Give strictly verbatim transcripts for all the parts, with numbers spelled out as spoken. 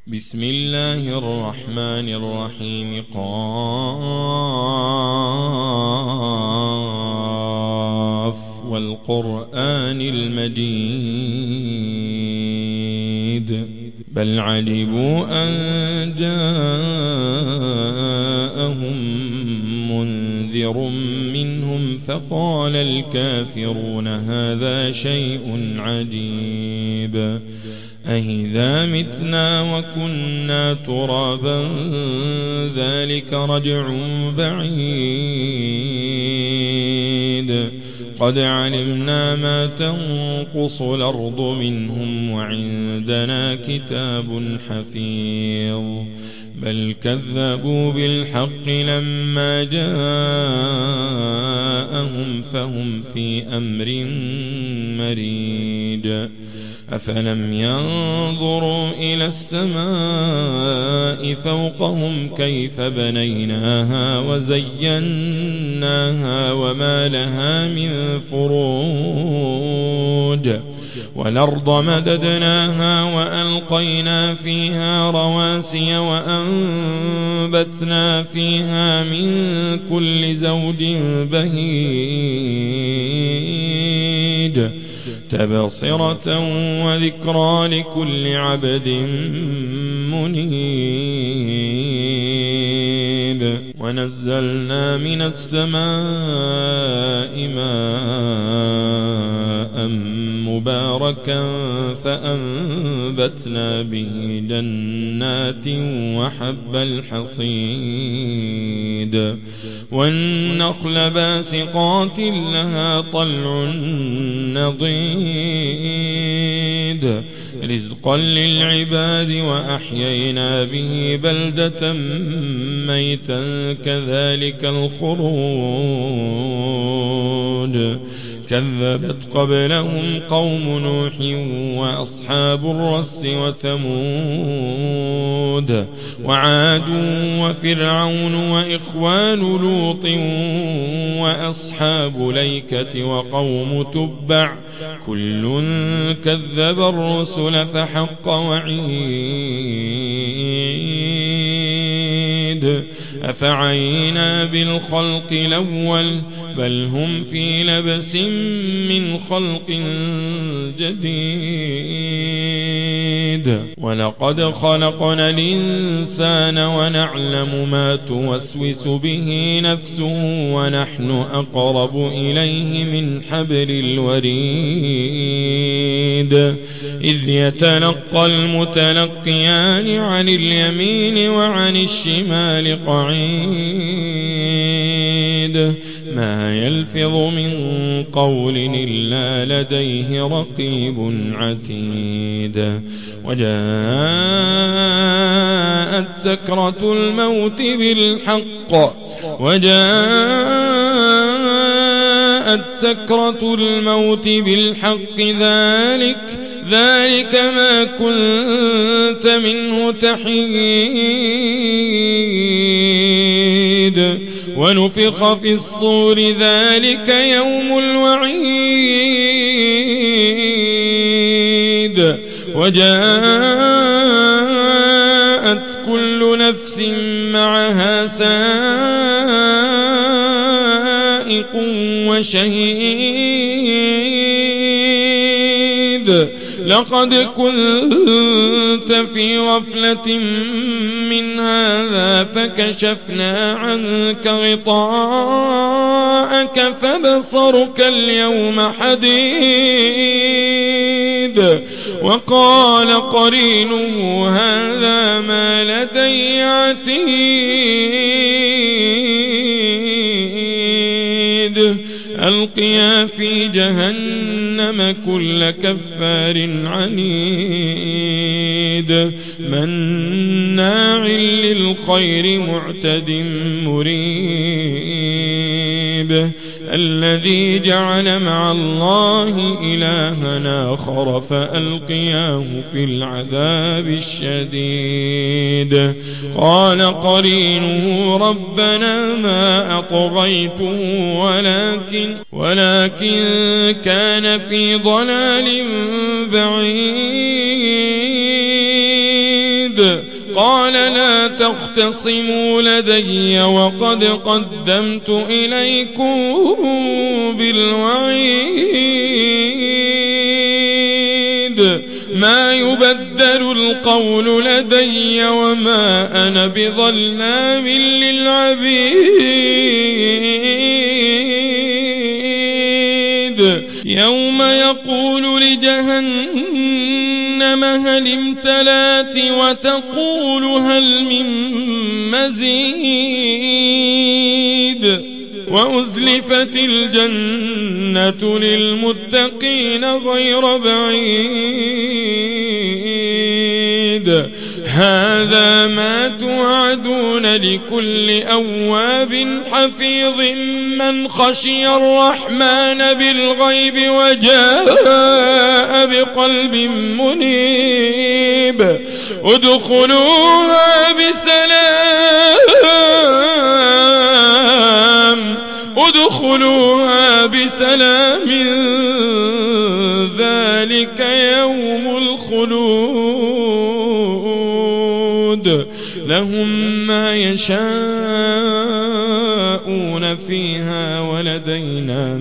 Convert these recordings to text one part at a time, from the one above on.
بسم الله الرحمن الرحيم. قاف والقرآن المجيد بل عجبوا أن جاءهم منذر منهم فقال الكافرون هذا شيء عجيب أإذا متنا وكنا ترابا ذلك رجع بعيد قد علمنا ما تنقص الأرض منهم وعندنا كتاب حفيظ بل كذبوا بالحق لما جاءهم فهم في أمر مريج أفلم ينظروا إلى السماء فوقهم كيف بنيناها وزيناها وما لها من فروج والأرض مددناها وألقينا فيها رواسي وأنبتنا فيها من كل زوج بهيج تبصرة وذكرى لكل عبد منيب ونزلنا من السماء ماء مباركا فأنبتنا به جنات وحب الحصيد والنخل باسقات لها طلع نضيد رزقا للعباد وأحيينا به بلدة ميتا كذلك الخروج كذبت قبلهم قوم نوح وأصحاب الرس وثمود وعاد وفرعون وإخوان لوط وأصحاب ليكة وقوم تبع كل كذب الرسل فحق وعيد أفعينا بالخلق الأول بل هم في لبس من خلق جديد ولقد خلقنا الإنسان ونعلم ما توسوس به نفسه ونحن أقرب إليه من حبل الوريد إذ يتلقى المتلقيان عن اليمين وعن الشمال قعيد ما يلفظ من قول إلا لديه رقيب عتيد وجاءت سكرة الموت بالحق وجاءت سكرة الموت بالحق ذلك ذلك ما كنت منه تحيد ونفخ في الصور ذلك يوم الوعيد وجاءت كل نفس معها سائق وشهيد لقد كنت في غفلة من هذا فكشفنا عنك غطاءك فبصرك اليوم حديد وقال قرينه هذا ما لدي عتيد ألقيا في جهنم كل كفار عنيد مناع للخير معتد مريب الذي جعل مع الله إلها آخر فألقياه في العذاب الشديد قال قرينه ربنا ما أطغيته ولكن ولكن كان في ضلال بعيد قال لا تختصموا لدي وقد قدمت إليكم بالوعيد ما يبدل القول لدي وما أنا بظلام للعبيد يوم يقول لجهنم هل امتلأت وتقول هل من مزيد وأزلفت الجنة للمتقين غير بعيد هذا ما توعدون لكل أواب حفيظ من خشي الرحمن بالغيب وجاء بقلب منيب ادخلوها بسلام ادخلوها بسلام ذلك يوم الخلود لهم ما يشاءون فيها ولدينا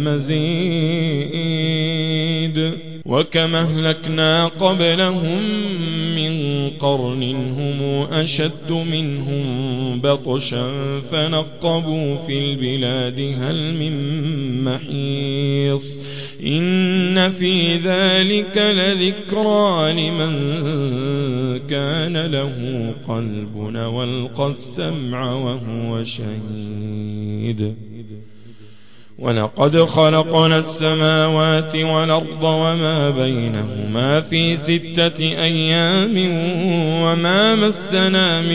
مزيد وكم أهلكنا قبلهم من قرن هم أشد منهم بطشا فنقبوا في البلاد هل من محيص إن في ذلك لذكرى لمن كان له قلب والقى السمع وهو شهيد ولقد خلقنا السماوات والأرض وما بينهما في ستة أيام وما مسنا من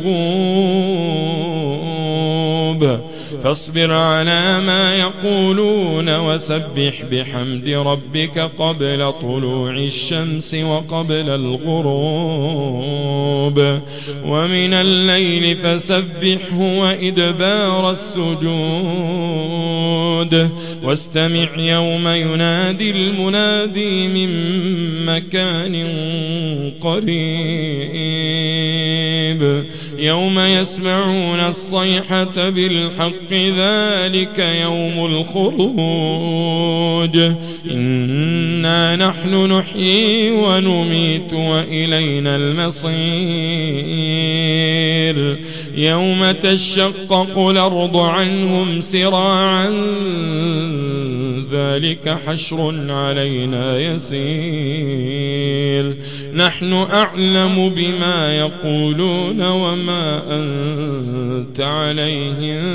لغوب فاصبر على ما يقولون وسبح بحمد ربك قبل طلوع الشمس وقبل الغروب ومن الليل فسبحه وإدبار السجود واستمع يوم ينادي المنادي من مكان قريب يوم يسمعون الصيحة بالحق ذلك يوم الخروج إنا نحن نحيي ونميت وإلينا المصير يوم تشقق الأرض عنهم سراعا ذلك حشر علينا يسير نحن أعلم بما يقولون وما أنت عليهم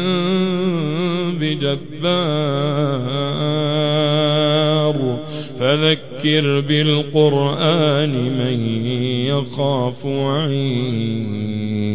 بجبار فذكر بالقرآن من يخاف وعيد